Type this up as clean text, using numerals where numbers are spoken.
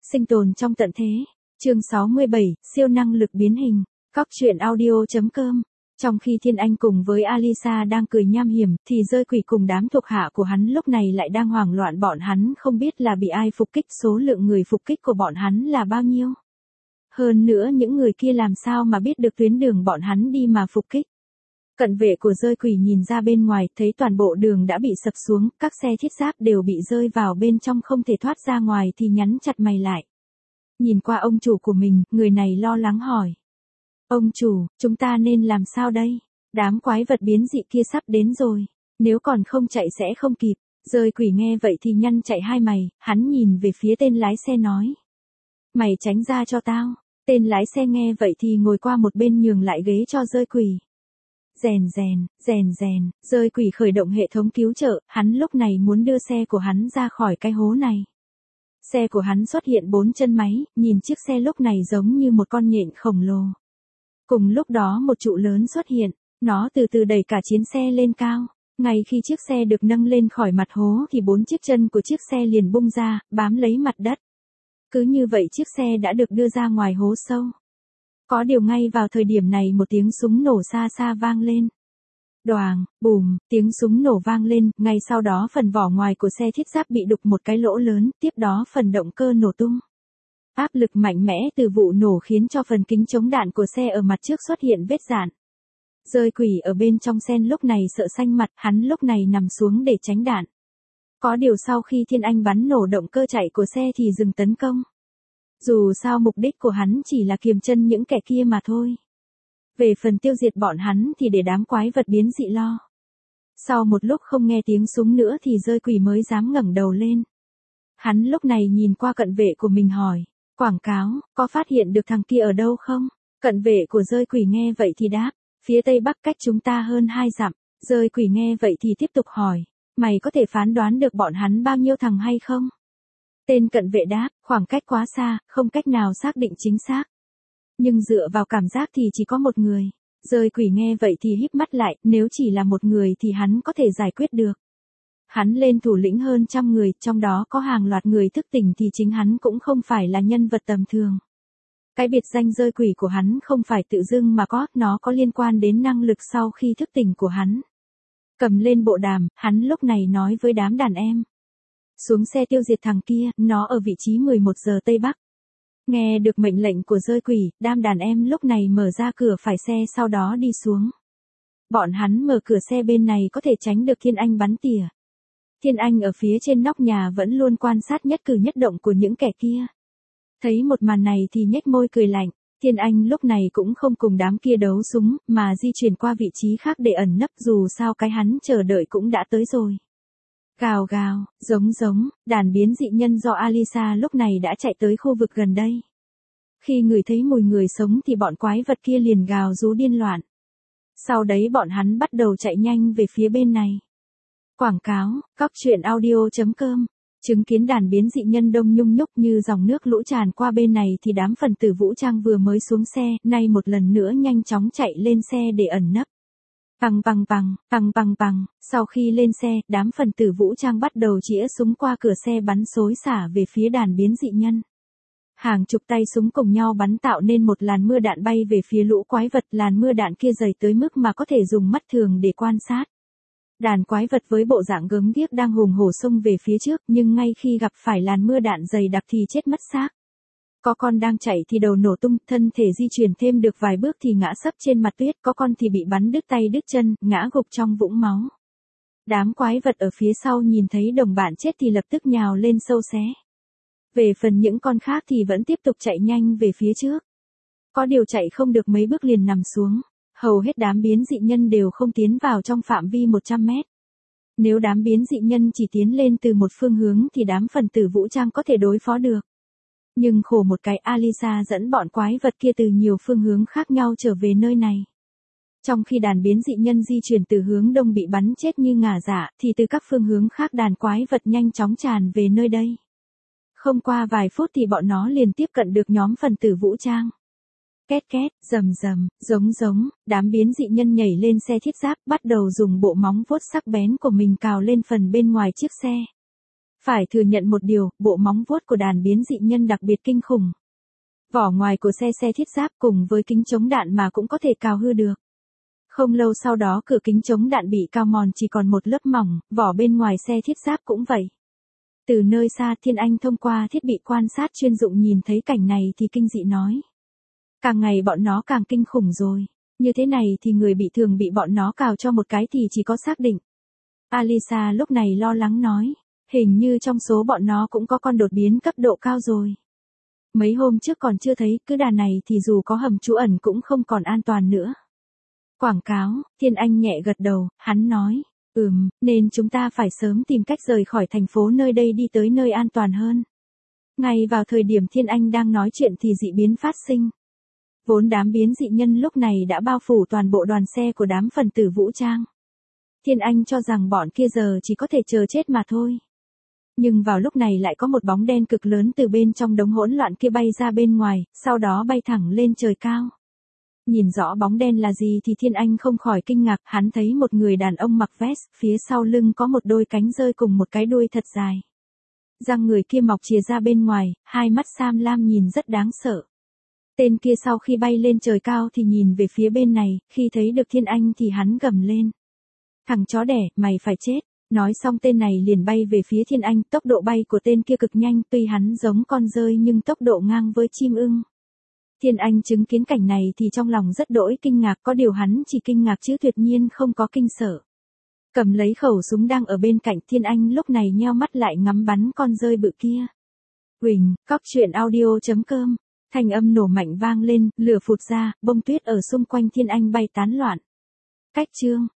Sinh tồn trong tận thế. Chương 67, siêu năng lực biến hình. Góc truyện audio.com. Trong khi Thiên Anh cùng với Alisa đang cười nham hiểm, thì Dơi Quỷ cùng đám thuộc hạ của hắn lúc này lại đang hoảng loạn, bọn hắn không biết là bị ai phục kích, số lượng người phục kích của bọn hắn là bao nhiêu. Hơn nữa những người kia làm sao mà biết được tuyến đường bọn hắn đi mà phục kích. Cận vệ của Dơi Quỷ nhìn ra bên ngoài, thấy toàn bộ đường đã bị sập xuống, các xe thiết giáp đều bị rơi vào bên trong không thể thoát ra ngoài thì nhắn chặt mày lại. Nhìn qua ông chủ của mình, người này lo lắng hỏi. Ông chủ, chúng ta nên làm sao đây? Đám quái vật biến dị kia sắp đến rồi. Nếu còn không chạy sẽ không kịp. Dơi Quỷ nghe vậy thì nhăn chạy hai mày, hắn nhìn về phía tên lái xe nói. Mày tránh ra cho tao. Tên lái xe nghe vậy thì ngồi qua một bên nhường lại ghế cho Dơi Quỷ. Rèn, Dơi Quỷ khởi động hệ thống cứu trợ, hắn lúc này muốn đưa xe của hắn ra khỏi cái hố này. Xe của hắn xuất hiện 4 chân máy, nhìn chiếc xe lúc này giống như một con nhện khổng lồ. Cùng lúc đó một trụ lớn xuất hiện, nó từ từ đẩy cả chiến xe lên cao. Ngay khi chiếc xe được nâng lên khỏi mặt hố thì 4 chiếc chân của chiếc xe liền bung ra, bám lấy mặt đất. Cứ như vậy chiếc xe đã được đưa ra ngoài hố sâu. Có điều ngay vào thời điểm này một tiếng súng nổ xa xa vang lên. Đoàng, bùm, tiếng súng nổ vang lên, ngay sau đó phần vỏ ngoài của xe thiết giáp bị đục một cái lỗ lớn, tiếp đó phần động cơ nổ tung. Áp lực mạnh mẽ từ vụ nổ khiến cho phần kính chống đạn của xe ở mặt trước xuất hiện vết rạn. Dơi Quỷ ở bên trong xe lúc này sợ xanh mặt, hắn lúc này nằm xuống để tránh đạn. Có điều sau khi Thiên Anh bắn nổ động cơ chạy của xe thì dừng tấn công. Dù sao mục đích của hắn chỉ là kiềm chân những kẻ kia mà thôi. Về phần tiêu diệt bọn hắn thì để đám quái vật biến dị lo. Sau một lúc không nghe tiếng súng nữa thì Dơi Quỷ mới dám ngẩng đầu lên. Hắn lúc này nhìn qua cận vệ của mình hỏi. Quảng cáo, có phát hiện được thằng kia ở đâu không? Cận vệ của Dơi Quỷ nghe vậy thì đáp. Phía tây bắc cách chúng ta hơn 2 dặm. Dơi Quỷ nghe vậy thì tiếp tục hỏi. Mày có thể phán đoán được bọn hắn bao nhiêu thằng hay không? Tên cận vệ đáp, khoảng cách quá xa, không cách nào xác định chính xác. Nhưng dựa vào cảm giác thì chỉ có một người. Dơi Quỷ nghe vậy thì híp mắt lại, nếu chỉ là một người thì hắn có thể giải quyết được. Hắn lên thủ lĩnh hơn 100 người, trong đó có hàng loạt người thức tỉnh thì chính hắn cũng không phải là nhân vật tầm thường. Cái biệt danh Dơi Quỷ của hắn không phải tự dưng mà có, nó có liên quan đến năng lực sau khi thức tỉnh của hắn. Cầm lên bộ đàm, hắn lúc này nói với đám đàn em. Xuống xe tiêu diệt thằng kia, nó ở vị trí 11 giờ Tây Bắc. Nghe được mệnh lệnh của Dơi Quỷ, đám đàn em lúc này mở ra cửa phải xe sau đó đi xuống. Bọn hắn mở cửa xe bên này có thể tránh được Thiên Anh bắn tỉa. Thiên Anh ở phía trên nóc nhà vẫn luôn quan sát nhất cử nhất động của những kẻ kia. Thấy một màn này thì nhếch môi cười lạnh. Thiên Anh lúc này cũng không cùng đám kia đấu súng, mà di chuyển qua vị trí khác để ẩn nấp, dù sao cái hắn chờ đợi cũng đã tới rồi. Gào gào, giống, đàn biến dị nhân do Alisa lúc này đã chạy tới khu vực gần đây. Khi người thấy mùi người sống thì bọn quái vật kia liền gào rú điên loạn. Sau đấy bọn hắn bắt đầu chạy nhanh về phía bên này. Quảng cáo, góc truyện audio.com. Chứng kiến đàn biến dị nhân đông nhung nhúc như dòng nước lũ tràn qua bên này thì đám phần tử vũ trang vừa mới xuống xe, nay một lần nữa nhanh chóng chạy lên xe để ẩn nấp. Bằng, sau khi lên xe, đám phần tử vũ trang bắt đầu chĩa súng qua cửa xe bắn xối xả về phía đàn biến dị nhân. Hàng chục tay súng cùng nhau bắn tạo nên một làn mưa đạn bay về phía lũ quái vật, làn mưa đạn kia dày tới mức mà có thể dùng mắt thường để quan sát. Đàn quái vật với bộ dạng gớm ghiếc đang hùng hổ xông về phía trước, nhưng ngay khi gặp phải làn mưa đạn dày đặc thì chết mất xác. Có con đang chạy thì đầu nổ tung, thân thể di chuyển thêm được vài bước thì ngã sấp trên mặt tuyết, có con thì bị bắn đứt tay đứt chân, ngã gục trong vũng máu. Đám quái vật ở phía sau nhìn thấy đồng bạn chết thì lập tức nhào lên sâu xé. Về phần những con khác thì vẫn tiếp tục chạy nhanh về phía trước. Có điều chạy không được mấy bước liền nằm xuống. Hầu hết đám biến dị nhân đều không tiến vào trong phạm vi 100 mét. Nếu đám biến dị nhân chỉ tiến lên từ một phương hướng thì đám phần tử vũ trang có thể đối phó được. Nhưng khổ một cái, Alisa dẫn bọn quái vật kia từ nhiều phương hướng khác nhau trở về nơi này. Trong khi đàn biến dị nhân di chuyển từ hướng đông bị bắn chết như ngả dạ, thì từ các phương hướng khác đàn quái vật nhanh chóng tràn về nơi đây. Không qua vài phút thì bọn nó liền tiếp cận được nhóm phần tử vũ trang. Két, rầm, giống, đám biến dị nhân nhảy lên xe thiết giáp, bắt đầu dùng bộ móng vuốt sắc bén của mình cào lên phần bên ngoài chiếc xe. Phải thừa nhận một điều, bộ móng vuốt của đàn biến dị nhân đặc biệt kinh khủng. Vỏ ngoài của xe thiết giáp cùng với kính chống đạn mà cũng có thể cào hư được. Không lâu sau đó cửa kính chống đạn bị cào mòn chỉ còn một lớp mỏng, vỏ bên ngoài xe thiết giáp cũng vậy. Từ nơi xa Thiên Anh thông qua thiết bị quan sát chuyên dụng nhìn thấy cảnh này thì kinh dị nói. Càng ngày bọn nó càng kinh khủng rồi. Như thế này thì người bị thương bị bọn nó cào cho một cái thì chỉ có xác định. Alisa lúc này lo lắng nói. Hình như trong số bọn nó cũng có con đột biến cấp độ cao rồi. Mấy hôm trước còn chưa thấy, cứ đà này thì dù có hầm trú ẩn cũng không còn an toàn nữa. Quảng cáo, Thiên Anh nhẹ gật đầu, hắn nói. Nên chúng ta phải sớm tìm cách rời khỏi thành phố nơi đây đi tới nơi an toàn hơn. Ngay vào thời điểm Thiên Anh đang nói chuyện thì dị biến phát sinh. Vốn đám biến dị nhân lúc này đã bao phủ toàn bộ đoàn xe của đám phần tử vũ trang. Thiên Anh cho rằng bọn kia giờ chỉ có thể chờ chết mà thôi. Nhưng vào lúc này lại có một bóng đen cực lớn từ bên trong đống hỗn loạn kia bay ra bên ngoài, sau đó bay thẳng lên trời cao. Nhìn rõ bóng đen là gì thì Thiên Anh không khỏi kinh ngạc, hắn thấy một người đàn ông mặc vest, phía sau lưng có một đôi cánh rơi cùng một cái đuôi thật dài. Răng người kia mọc chìa ra bên ngoài, hai mắt xám lam nhìn rất đáng sợ. Tên kia sau khi bay lên trời cao thì nhìn về phía bên này, khi thấy được Thiên Anh thì hắn gầm lên. Thằng chó đẻ, mày phải chết. Nói xong tên này liền bay về phía Thiên Anh, tốc độ bay của tên kia cực nhanh, tuy hắn giống con dơi nhưng tốc độ ngang với chim ưng. Thiên Anh chứng kiến cảnh này thì trong lòng rất đỗi kinh ngạc, có điều hắn chỉ kinh ngạc chứ tuyệt nhiên không có kinh sợ. Cầm lấy khẩu súng đang ở bên cạnh, Thiên Anh lúc này nheo mắt lại ngắm bắn con dơi bự kia. Huỳnh, cóc truyện audio.com. Thanh âm nổ mạnh vang lên, lửa phụt ra, bông tuyết ở xung quanh Thiên Anh bay tán loạn. Cách chương